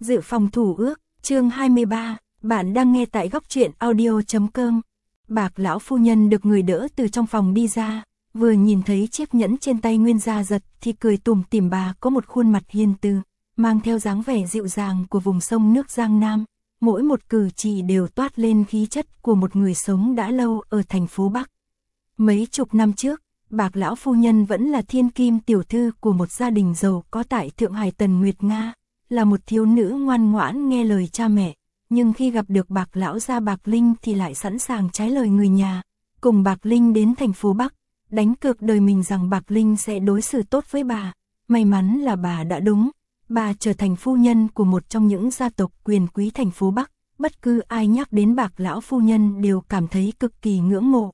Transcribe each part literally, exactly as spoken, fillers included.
Dự phòng thủ ước, chương hai mươi ba, bạn đang nghe tại góc truyện audio chấm com. Bạc lão phu nhân được người đỡ từ trong phòng đi ra, vừa nhìn thấy chiếc nhẫn trên tay Nguyên Gia Giật thì cười tủm tỉm. Bà có một khuôn mặt hiền từ, mang theo dáng vẻ dịu dàng của vùng sông nước Giang Nam, mỗi một cử chỉ đều toát lên khí chất của một người sống đã lâu ở thành phố Bắc. Mấy chục năm trước, Bạc lão phu nhân vẫn là thiên kim tiểu thư của một gia đình giàu có tại Thượng Hải. Tần Nguyệt Nga là một thiếu nữ ngoan ngoãn nghe lời cha mẹ, nhưng khi gặp được Bạc lão gia Bạc Linh thì lại sẵn sàng trái lời người nhà, cùng Bạc Linh đến thành phố Bắc, đánh cược đời mình rằng Bạc Linh sẽ đối xử tốt với bà. May mắn là bà đã đúng, bà trở thành phu nhân của một trong những gia tộc quyền quý thành phố Bắc, bất cứ ai nhắc đến Bạc lão phu nhân đều cảm thấy cực kỳ ngưỡng mộ.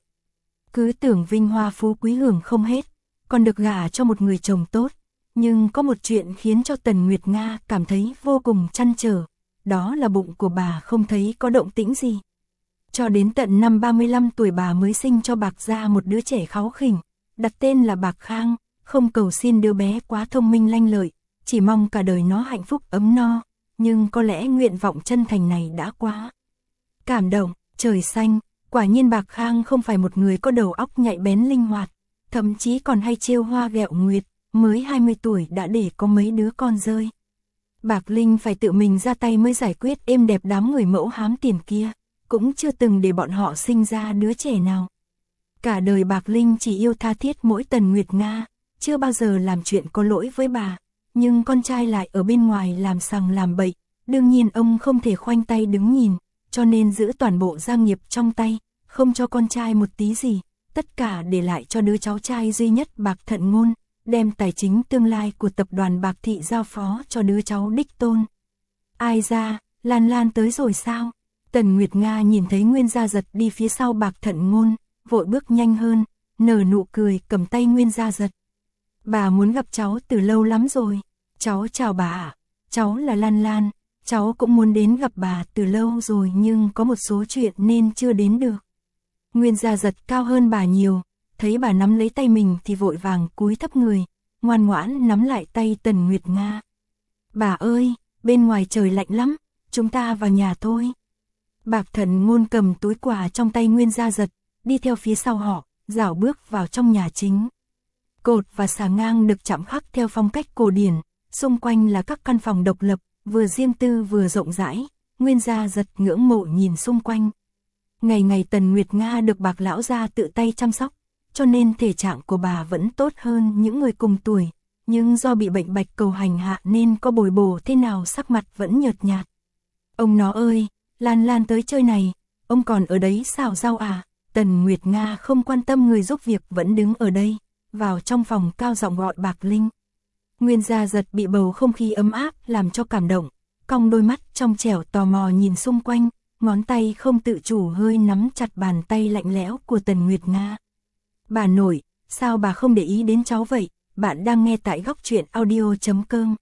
Cứ tưởng vinh hoa phú quý hưởng không hết, còn được gả cho một người chồng tốt, nhưng có một chuyện khiến cho Tần Nguyệt Nga cảm thấy vô cùng trăn trở, đó là bụng của bà không thấy có động tĩnh gì. Cho đến tận năm ba mươi lăm tuổi bà mới sinh cho Bạc gia một đứa trẻ kháu khỉnh, đặt tên là Bạc Khang, không cầu xin đứa bé quá thông minh lanh lợi, chỉ mong cả đời nó hạnh phúc ấm no, nhưng có lẽ nguyện vọng chân thành này đã quá cảm động. Trời xanh, quả nhiên Bạc Khang không phải một người có đầu óc nhạy bén linh hoạt, thậm chí còn hay trêu hoa ghẹo nguyệt, mới hai mươi tuổi đã để có mấy đứa con rơi. Bạc Linh phải tự mình ra tay mới giải quyết êm đẹp đám người mẫu hám tiền kia, cũng chưa từng để bọn họ sinh ra đứa trẻ nào. Cả đời Bạc Linh chỉ yêu tha thiết mỗi Tần Nguyệt Nga, chưa bao giờ làm chuyện có lỗi với bà, nhưng con trai lại ở bên ngoài làm sằng làm bậy, đương nhiên ông không thể khoanh tay đứng nhìn, cho nên giữ toàn bộ gia nghiệp trong tay, không cho con trai một tí gì, tất cả để lại cho đứa cháu trai duy nhất Bạc Thận Ngôn, đem tài chính tương lai của tập đoàn Bạc Thị giao phó cho đứa cháu đích tôn. Ai ra, Lan Lan tới rồi sao? Tần Nguyệt Nga nhìn thấy Nguyên Gia Giật đi phía sau Bạc Thận Ngôn, vội bước nhanh hơn, nở nụ cười cầm tay Nguyên Gia Giật. Bà muốn gặp cháu từ lâu lắm rồi. Cháu chào bà ạ, cháu là Lan Lan, cháu cũng muốn đến gặp bà từ lâu rồi nhưng có một số chuyện nên chưa đến được. Nguyên Gia Giật cao hơn bà nhiều, thấy bà nắm lấy tay mình thì vội vàng cúi thấp người, ngoan ngoãn nắm lại tay Tần Nguyệt Nga. Bà ơi, bên ngoài trời lạnh lắm, chúng ta vào nhà thôi. Bạc Thận Ngôn cầm túi quà trong tay Nguyên Gia Giật, đi theo phía sau họ, rảo bước vào trong nhà chính. Cột và xà ngang được chạm khắc theo phong cách cổ điển, xung quanh là các căn phòng độc lập, vừa riêng tư vừa rộng rãi. Nguyên Gia Giật ngưỡng mộ nhìn xung quanh. Ngày ngày Tần Nguyệt Nga được Bạc lão gia tự tay chăm sóc, cho nên thể trạng của bà vẫn tốt hơn những người cùng tuổi, nhưng do bị bệnh bạch cầu hành hạ nên có bồi bổ thế nào sắc mặt vẫn nhợt nhạt. Ông nó ơi, Lan Lan tới chơi này, ông còn ở đấy xào rau à? Tần Nguyệt Nga không quan tâm người giúp việc vẫn đứng ở đây, vào trong phòng cao giọng gọi Bạc Linh. Nguyên Gia Giật bị bầu không khí ấm áp làm cho cảm động, cong đôi mắt trong trẻo tò mò nhìn xung quanh, ngón tay không tự chủ hơi nắm chặt bàn tay lạnh lẽo của Tần Nguyệt Nga. Bà nội, sao bà không để ý đến cháu vậy? Bạn đang nghe tại góc truyện audio chấm com.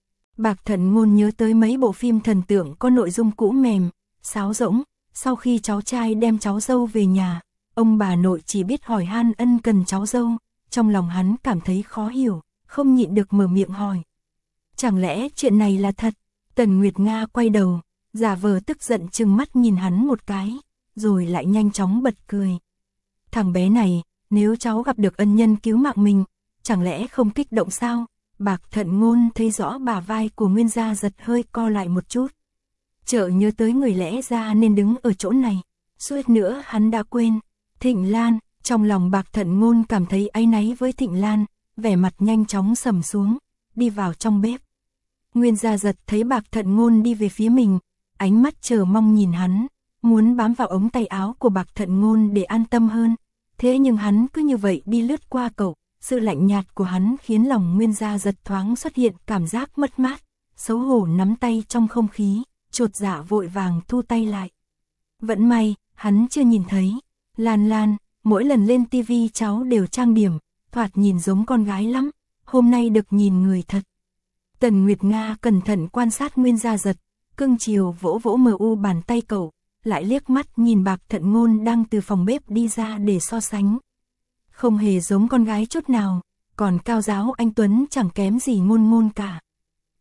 Bạc Thận Ngôn nhớ tới mấy bộ phim thần tượng có nội dung cũ mềm, sáo rỗng, sau khi cháu trai đem cháu dâu về nhà, ông bà nội chỉ biết hỏi han ân cần cháu dâu, trong lòng hắn cảm thấy khó hiểu, không nhịn được mở miệng hỏi. Chẳng lẽ chuyện này là thật? Tần Nguyệt Nga quay đầu, giả vờ tức giận trừng mắt nhìn hắn một cái, rồi lại nhanh chóng bật cười. Thằng bé này, nếu cháu gặp được ân nhân cứu mạng mình, chẳng lẽ không kích động sao? Bạc Thận Ngôn thấy rõ bả vai của Nguyên Gia Giật hơi co lại một chút. Chợt nhớ tới người lẽ ra nên đứng ở chỗ này, suýt nữa hắn đã quên. Thịnh Lan, trong lòng Bạc Thận Ngôn cảm thấy áy náy với Thịnh Lan, vẻ mặt nhanh chóng sầm xuống, đi vào trong bếp. Nguyên Gia Giật thấy Bạc Thận Ngôn đi về phía mình, ánh mắt chờ mong nhìn hắn, muốn bám vào ống tay áo của Bạc Thận Ngôn để an tâm hơn. Thế nhưng hắn cứ như vậy đi lướt qua cậu, sự lạnh nhạt của hắn khiến lòng Nguyên Gia Giật thoáng xuất hiện cảm giác mất mát, xấu hổ nắm tay trong không khí, chột dạ vội vàng thu tay lại. Vẫn may, hắn chưa nhìn thấy. Lan Lan, mỗi lần lên tivi cháu đều trang điểm, thoạt nhìn giống con gái lắm, hôm nay được nhìn người thật. Tần Nguyệt Nga cẩn thận quan sát Nguyên Gia Giật, cưng chiều vỗ vỗ mờ u bàn tay cậu, lại liếc mắt nhìn Bạc Thận Ngôn đang từ phòng bếp đi ra để so sánh. Không hề giống con gái chút nào, còn cao giáo anh tuấn chẳng kém gì Ngôn Ngôn cả.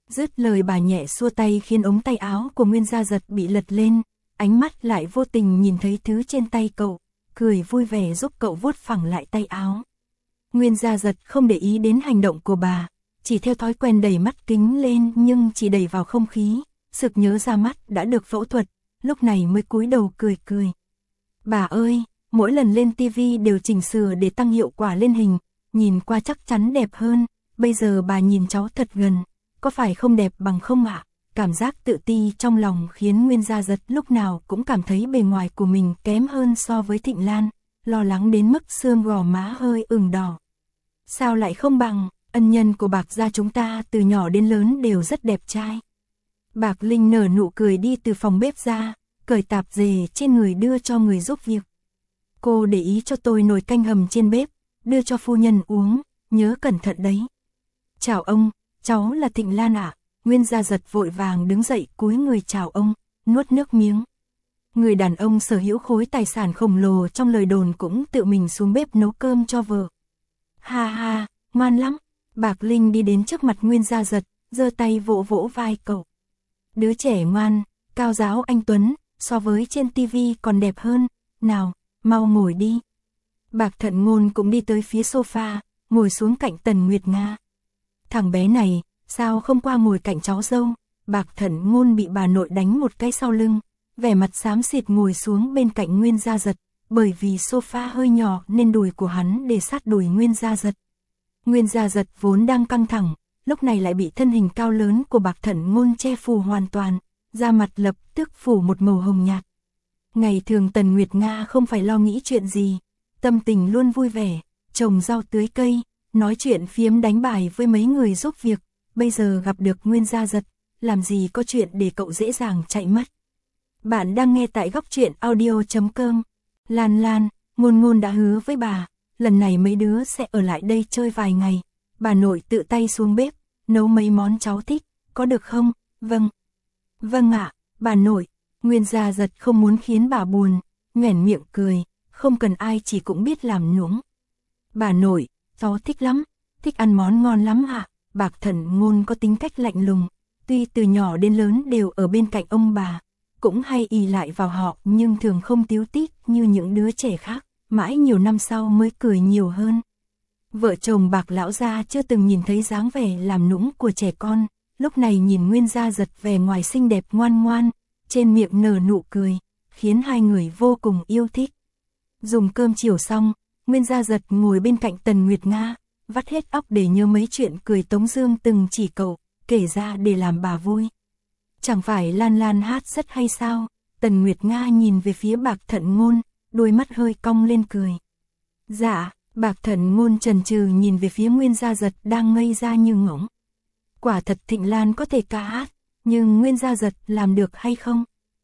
Dứt lời bà nhẹ xua tay khiến ống tay áo của Nguyên Gia Giật bị lật lên, ánh mắt lại vô tình nhìn thấy thứ trên tay cậu, cười vui vẻ giúp cậu vuốt phẳng lại tay áo. Nguyên Gia Giật không để ý đến hành động của bà, chỉ theo thói quen đẩy mắt kính lên nhưng chỉ đẩy vào không khí, sực nhớ ra mắt đã được phẫu thuật, lúc này mới cúi đầu cười cười. Bà ơi, mỗi lần lên tivi đều chỉnh sửa để tăng hiệu quả lên hình, nhìn qua chắc chắn đẹp hơn, bây giờ bà nhìn cháu thật gần, có phải không đẹp bằng không ạ? Cảm giác tự ti trong lòng khiến Nguyên Gia Giật lúc nào cũng cảm thấy bề ngoài của mình kém hơn so với Thịnh Lan, lo lắng đến mức xương gò má hơi ửng đỏ. Sao lại không bằng, ân nhân của Bạc gia chúng ta từ nhỏ đến lớn đều rất đẹp trai. Bạc Linh nở nụ cười đi từ phòng bếp ra, cởi tạp dề trên người đưa cho người giúp việc. Cô để ý cho tôi nồi canh hầm trên bếp, đưa cho phu nhân uống, nhớ cẩn thận đấy. Chào ông, cháu là Thịnh Lan ạ. Nguyên Gia Giật vội vàng đứng dậy cúi người chào ông, nuốt nước miếng. Người đàn ông sở hữu khối tài sản khổng lồ trong lời đồn cũng tự mình xuống bếp nấu cơm cho vợ. Ha ha, ngoan lắm. Bạc Linh đi đến trước mặt Nguyên Gia Giật, giơ tay vỗ vỗ vai cậu. Đứa trẻ ngoan, cao giáo anh tuấn, so với trên tivi còn đẹp hơn, nào, mau ngồi đi. Bạc Thận Ngôn cũng đi tới phía sofa, ngồi xuống cạnh Tần Nguyệt Nga. Thằng bé này, sao không qua ngồi cạnh cháu dâu? Bạc Thận Ngôn bị bà nội đánh một cái sau lưng, vẻ mặt xám xịt ngồi xuống bên cạnh Nguyên Gia Giật, bởi vì sofa hơi nhỏ nên đùi của hắn để sát đùi Nguyên Gia Giật. Nguyên Gia Giật vốn đang căng thẳng, lúc này lại bị thân hình cao lớn của Bạc Thận Ngôn che phủ hoàn toàn, da mặt lập tức phủ một màu hồng nhạt. Ngày thường Tần Nguyệt Nga không phải lo nghĩ chuyện gì, tâm tình luôn vui vẻ, trồng rau tưới cây, nói chuyện phiếm đánh bài với mấy người giúp việc, bây giờ gặp được Nguyên Gia Giật, làm gì có chuyện để cậu dễ dàng chạy mất. Bạn đang nghe tại góc truyện audio chấm com. Lan Lan, Ngôn Ngôn đã hứa với bà, lần này mấy đứa sẽ ở lại đây chơi vài ngày, bà nội tự tay xuống bếp, nấu mấy món cháu thích, có được không? Vâng. Vâng ạ, bà nội. Nguyên Gia Giật không muốn khiến bà buồn, nhoẻn miệng cười, không cần ai chỉ cũng biết làm nũng. Bà nội, cháu thích lắm, thích ăn món ngon lắm ạ. Bạc Thận Ngôn có tính cách lạnh lùng, tuy từ nhỏ đến lớn đều ở bên cạnh ông bà, cũng hay ì lại vào họ nhưng thường không tíu tít như những đứa trẻ khác, mãi nhiều năm sau mới cười nhiều hơn. Vợ chồng Bạc lão gia chưa từng nhìn thấy dáng vẻ làm nũng của trẻ con, lúc này nhìn Nguyên Gia Giật vẻ ngoài xinh đẹp ngoan ngoan, trên miệng nở nụ cười, khiến hai người vô cùng yêu thích. Dùng cơm chiều xong, Nguyên Gia Giật ngồi bên cạnh Tần Nguyệt Nga, vắt hết óc để nhớ mấy chuyện cười Tống Dương từng chỉ cậu, kể ra để làm bà vui. Chẳng phải Lan Lan hát rất hay sao? Tần Nguyệt Nga nhìn về phía Bạc Thận Ngôn, đôi mắt hơi cong lên cười. Dạ, Bạc Thận Ngôn chần chừ nhìn về phía Nguyên Gia Giật đang ngây ra như ngỗng. Quả thật Thịnh Lan có thể ca hát, nhưng Nguyên Gia Giật làm được hay không?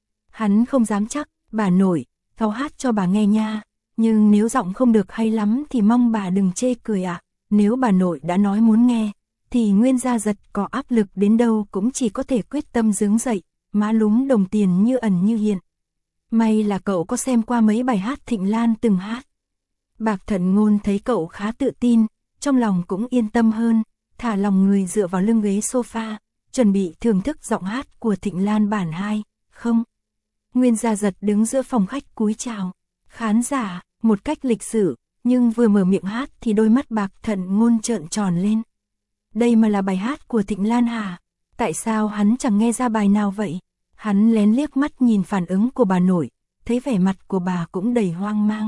Hắn không dám chắc. Bà nội, cháu hát cho bà nghe nha, nhưng nếu giọng không được hay lắm thì mong bà đừng chê cười ạ. À. Nếu bà nội đã nói muốn nghe, thì Nguyên Gia Giật có áp lực đến đâu cũng chỉ có thể quyết tâm đứng dậy, má lúm đồng tiền như ẩn như hiện. May là cậu có xem qua mấy bài hát Thịnh Lan từng hát. Bạc Thận Ngôn thấy cậu khá tự tin, trong lòng cũng yên tâm hơn, thả lòng người dựa vào lưng ghế sofa, chuẩn bị thưởng thức giọng hát của Thịnh Lan bản hai. Không. Nguyên Gia Giật đứng giữa phòng khách cúi chào khán giả, một cách lịch sự, nhưng vừa mở miệng hát thì đôi mắt Bạc Thận Ngôn trợn tròn lên. Đây mà là bài hát của Thịnh Lan hả? Tại sao hắn chẳng nghe ra bài nào vậy? Hắn lén liếc mắt nhìn phản ứng của bà nội, thấy vẻ mặt của bà cũng đầy hoang mang.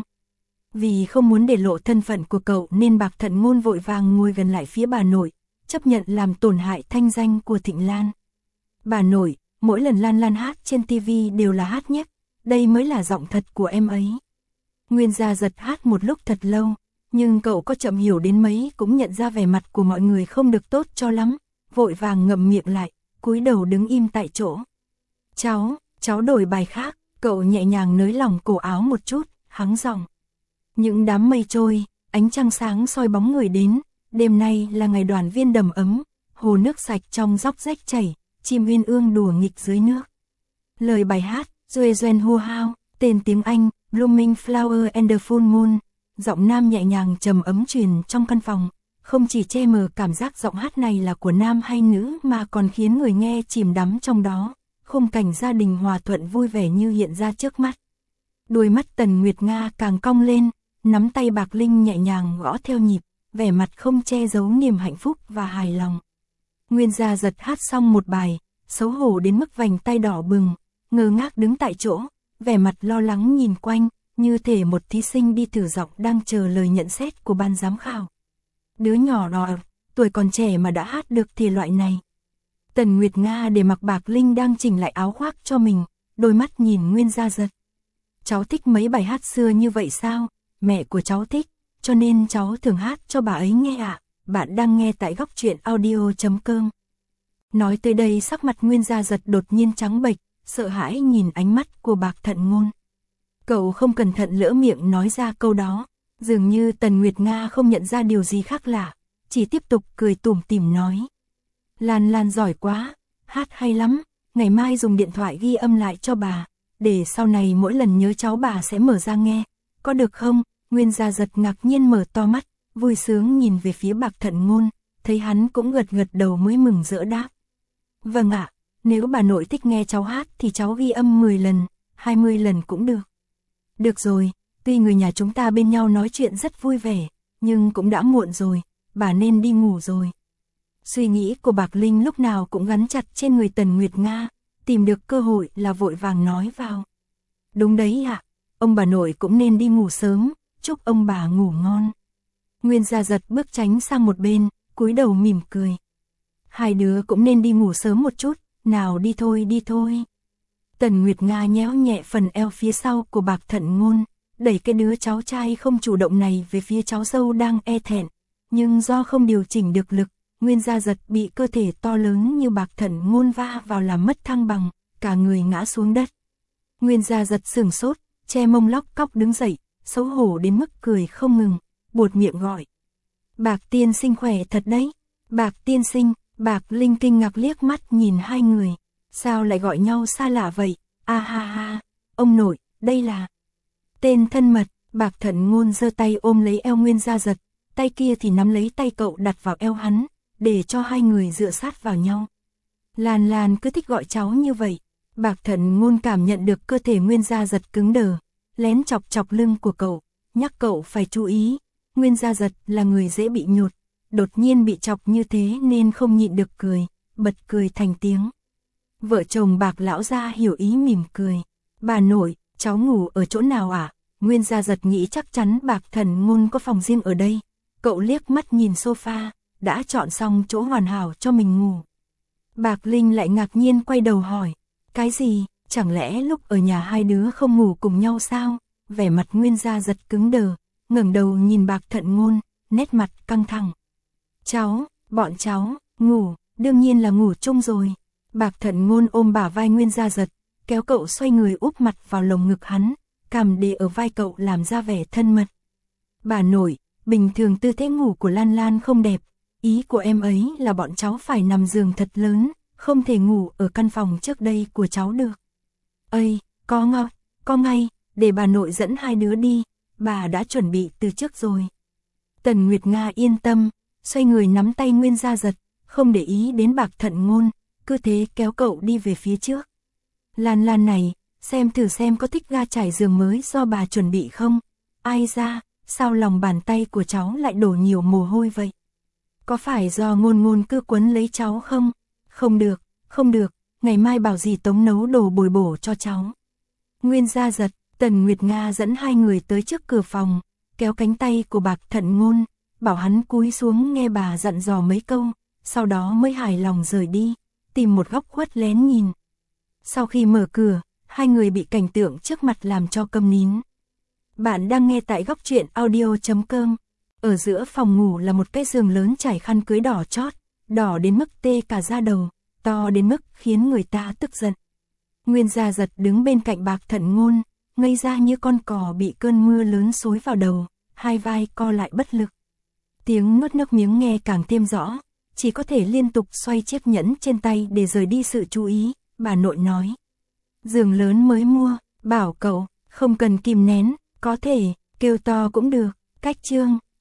Vì không muốn để lộ thân phận của cậu nên Bạc Thận Ngôn vội vàng ngồi gần lại phía bà nội, chấp nhận làm tổn hại thanh danh của Thịnh Lan. Bà nội, mỗi lần Lan Lan hát trên tivi đều là hát nhép, đây mới là giọng thật của em ấy. Nguyên Gia Giật hát một lúc thật lâu, nhưng cậu có chậm hiểu đến mấy cũng nhận ra vẻ mặt của mọi người không được tốt cho lắm, vội vàng ngậm miệng lại, cúi đầu đứng im tại chỗ. Cháu, cháu đổi bài khác, cậu nhẹ nhàng nới lỏng cổ áo một chút, hắng giọng. Những đám mây trôi, ánh trăng sáng soi bóng người đến, đêm nay là ngày đoàn viên đầm ấm, hồ nước sạch trong róc rách chảy, chim uyên ương đùa nghịch dưới nước. Lời bài hát, Joanne Hu Hao, tên tiếng Anh, Blooming Flower and the Full Moon, giọng nam nhẹ nhàng trầm ấm truyền trong căn phòng, không chỉ che mờ cảm giác giọng hát này là của nam hay nữ mà còn khiến người nghe chìm đắm trong đó, khung cảnh gia đình hòa thuận vui vẻ như hiện ra trước mắt. Đôi mắt Tần Nguyệt Nga càng cong lên, nắm tay Bạc Linh nhẹ nhàng gõ theo nhịp, vẻ mặt không che giấu niềm hạnh phúc và hài lòng. Nguyên Gia Giật hát xong một bài, xấu hổ đến mức vành tay đỏ bừng, ngơ ngác đứng tại chỗ, vẻ mặt lo lắng nhìn quanh, như thể một thí sinh đi thử giọng đang chờ lời nhận xét của ban giám khảo. Đứa nhỏ đó, tuổi còn trẻ mà đã hát được thì loại này. Tần Nguyệt Nga để mặc Bạc Linh đang chỉnh lại áo khoác cho mình, đôi mắt nhìn Nguyên Gia Giật. Cháu thích mấy bài hát xưa như vậy sao? Mẹ của cháu thích, cho nên cháu thường hát cho bà ấy nghe ạ. À? Bạn đang nghe tại góc truyện audio chấm com. Nói tới đây sắc mặt Nguyên Gia Giật đột nhiên trắng bệch, sợ hãi nhìn ánh mắt của Bạc Thận Ngôn. Cậu không cẩn thận lỡ miệng nói ra câu đó, dường như Tần Nguyệt Nga không nhận ra điều gì khác lạ, chỉ tiếp tục cười tủm tỉm nói. Lan Lan giỏi quá, hát hay lắm, ngày mai dùng điện thoại ghi âm lại cho bà, để sau này mỗi lần nhớ cháu bà sẽ mở ra nghe, có được không? Nguyên Gia Giật ngạc nhiên mở to mắt, vui sướng nhìn về phía Bạc Thận Ngôn, thấy hắn cũng gật gật đầu mới mừng rỡ đáp. Vâng ạ, nếu bà nội thích nghe cháu hát thì cháu ghi âm mười lần, hai mươi lần cũng được. Được rồi, tuy người nhà chúng ta bên nhau nói chuyện rất vui vẻ, nhưng cũng đã muộn rồi, bà nên đi ngủ rồi. Suy nghĩ của Bạc Linh lúc nào cũng gắn chặt trên người Tần Nguyệt Nga, tìm được cơ hội là vội vàng nói vào. Đúng đấy ạ, ông bà nội cũng nên đi ngủ sớm, chúc ông bà ngủ ngon. Nguyên Gia Giật bước tránh sang một bên, cúi đầu mỉm cười. Hai đứa cũng nên đi ngủ sớm một chút, nào đi thôi đi thôi. Tần Nguyệt Nga nhéo nhẹ phần eo phía sau của Bạc Thận Ngôn, đẩy cái đứa cháu trai không chủ động này về phía cháu dâu đang e thẹn, nhưng do không điều chỉnh được lực, Nguyên Gia Giật bị cơ thể to lớn như Bạc Thận Ngôn va vào làm mất thăng bằng, cả người ngã xuống đất. Nguyên Gia Giật sửng sốt, che mông lóc cóc đứng dậy, xấu hổ đến mức cười không ngừng, buột miệng gọi. Bạc tiên sinh khỏe thật đấy. Bạc tiên sinh. Bạc Linh kinh ngạc liếc mắt nhìn hai người. Sao lại gọi nhau xa lạ vậy? A ha ha, ông nội, đây là tên thân mật. Bạc Thận Ngôn giơ tay ôm lấy eo Nguyên Gia Giật, tay kia thì nắm lấy tay cậu đặt vào eo hắn, để cho hai người dựa sát vào nhau. Lan Lan cứ thích gọi cháu như vậy. Bạc Thận Ngôn cảm nhận được cơ thể Nguyên Gia Giật cứng đờ, lén chọc chọc lưng của cậu, nhắc cậu phải chú ý. Nguyên Gia Giật là người dễ bị nhột, đột nhiên bị chọc như thế nên không nhịn được cười, bật cười thành tiếng. Vợ chồng Bạc lão gia hiểu ý mỉm cười. Bà nội, cháu ngủ ở chỗ nào ạ? À? Nguyên Gia Giật nghĩ chắc chắn Bạc Thận Ngôn có phòng riêng ở đây. Cậu liếc mắt nhìn sofa, đã chọn xong chỗ hoàn hảo cho mình ngủ. Bạc Linh lại ngạc nhiên quay đầu hỏi. Cái gì? Chẳng lẽ lúc ở nhà hai đứa không ngủ cùng nhau sao? Vẻ mặt Nguyên Gia Giật cứng đờ, ngẩng đầu nhìn Bạc Thận Ngôn, nét mặt căng thẳng. Cháu, bọn cháu, ngủ, đương nhiên là ngủ chung rồi. Bạc Thận Ngôn ôm bả vai Nguyên Gia Giật, kéo cậu xoay người úp mặt vào lồng ngực hắn, cằm để ở vai cậu làm ra vẻ thân mật. Bà nội, bình thường tư thế ngủ của Lan Lan không đẹp, ý của em ấy là bọn cháu phải nằm giường thật lớn, không thể ngủ ở căn phòng trước đây của cháu được. Ây, có ngọc, có ngay, để bà nội dẫn hai đứa đi, bà đã chuẩn bị từ trước rồi. Tần Nguyệt Nga yên tâm, xoay người nắm tay Nguyên Gia Giật, không để ý đến Bạc Thận Ngôn, cứ thế kéo cậu đi về phía trước. Lan Lan này, xem thử xem có thích ga trải giường mới do bà chuẩn bị không? Ai ra, sao lòng bàn tay của cháu lại đổ nhiều mồ hôi vậy? Có phải do Ngôn Ngôn cứ quấn lấy cháu không? Không được, không được, ngày mai bảo dì Tống nấu đồ bồi bổ cho cháu. Nguyên Gia Giật, Tần Nguyệt Nga dẫn hai người tới trước cửa phòng, kéo cánh tay của Bạc Thận Ngôn, bảo hắn cúi xuống nghe bà dặn dò mấy câu, sau đó mới hài lòng rời đi, tìm một góc khuất lén nhìn. Sau khi mở cửa, hai người bị cảnh tượng trước mặt làm cho câm nín. Bạn đang nghe tại góc truyện audio chấm com. Ở giữa phòng ngủ là một cái giường lớn trải khăn cưới đỏ chót, đỏ đến mức tê cả da đầu, to đến mức khiến người ta tức giận. Nguyên Gia Giật đứng bên cạnh Bạc Thận Ngôn, ngây ra như con cò bị cơn mưa lớn xối vào đầu, hai vai co lại bất lực. Tiếng nuốt nước miếng nghe càng thêm rõ, chỉ có thể liên tục xoay chiếc nhẫn trên tay để rời đi sự chú ý. Bà nội nói, giường lớn mới mua, bảo cậu, không cần kìm nén, có thể, kêu to cũng được, cách chương.